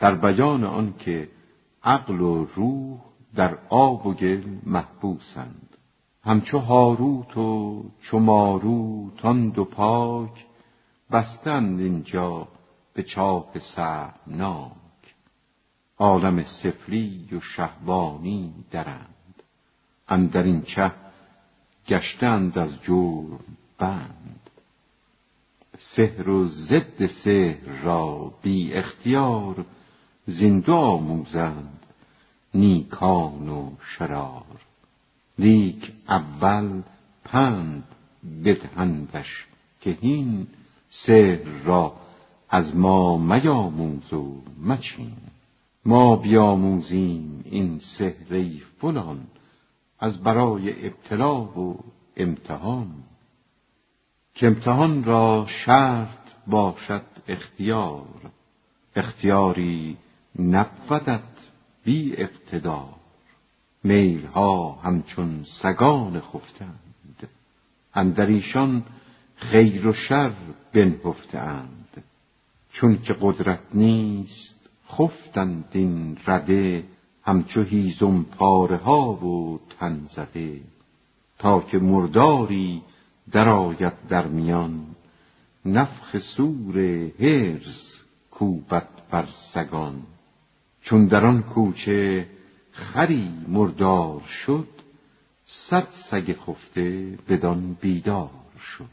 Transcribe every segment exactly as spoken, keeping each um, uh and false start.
در بیان آن که عقل و روح در آب و گل محبوسند. همچو هاروت و چو ماروت آن دو پاک، بستند اینجا به چاه سهمناک. عالم سفلی و شهوانی درند، اندر این چه گشتند از جرم بند. سحر و ضد سحر را بی اختیار، زین دو آموزند نیکان و شرار. لیک اول پند بدهندش که هین، سحر را از ما میاموز و مچین. ما بیاموزیم این سحر ای فلان، از برای ابتلا و امتحان. که امتحان را شرط باشد اختیار، اختیاری نبودت بی اقتدار. میل ها همچون سگان خفتند، اندر ایشان خیر و شر بنهفته اند. چون که قدرت نیست خفتند این رده، همچو هیزم پاره ها و تن زده. تا که مرداری در آید در میان، نفخ صور حرص کوبد بر سگان. چون در آن کوچه خری مردار شد، صد سگ خفته بدان بیدار شد.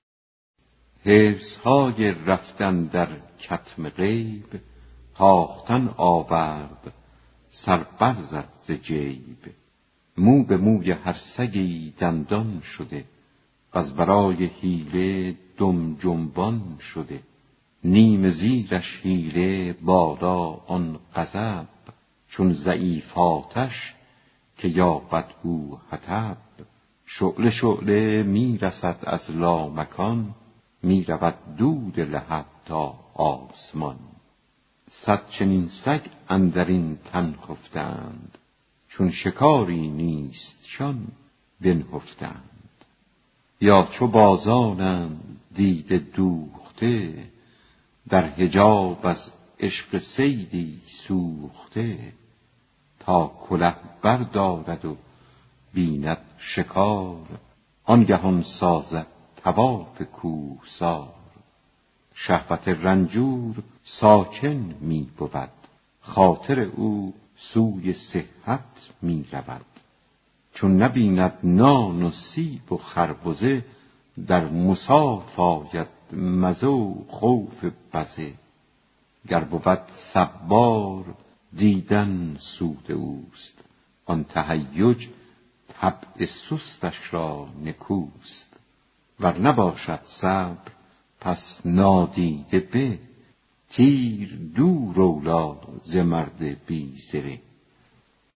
حرص های رفتن در کتم غیب، تاختن آورد سر برزد ز جیب. مو به موی هر سگی دندان شده، وز برای حیله دم جنبان شده. نیم زیرش حیله بالا آن غضب، چون ضعیف آتش که یابد او حطب. شعله شعله می رسد از لامکان، می رود دود لهب تا آسمان. صد چنین سگ اندرین تن خفتند، چون شکاری نیستشان بنهفتند. یا چو بازانند دیده دوخته، در حجاب از عشق صیدی سوخته. تا کله بردارد و بیند شکار، آنگهان سازد طواف کوهسار. شهوت رنجور ساکن می بود، خاطر او سوی صحت می رود. چون نبیند نان و سیب و خربزه، در مصاف آید مزه و خوف بزه. گر بود صبار دیدن سود اوست، آن تهیج طبع سستش را نکوست. ور نباشد صبر پس نادیده به، تیر دور اولی ز مرد بی زره.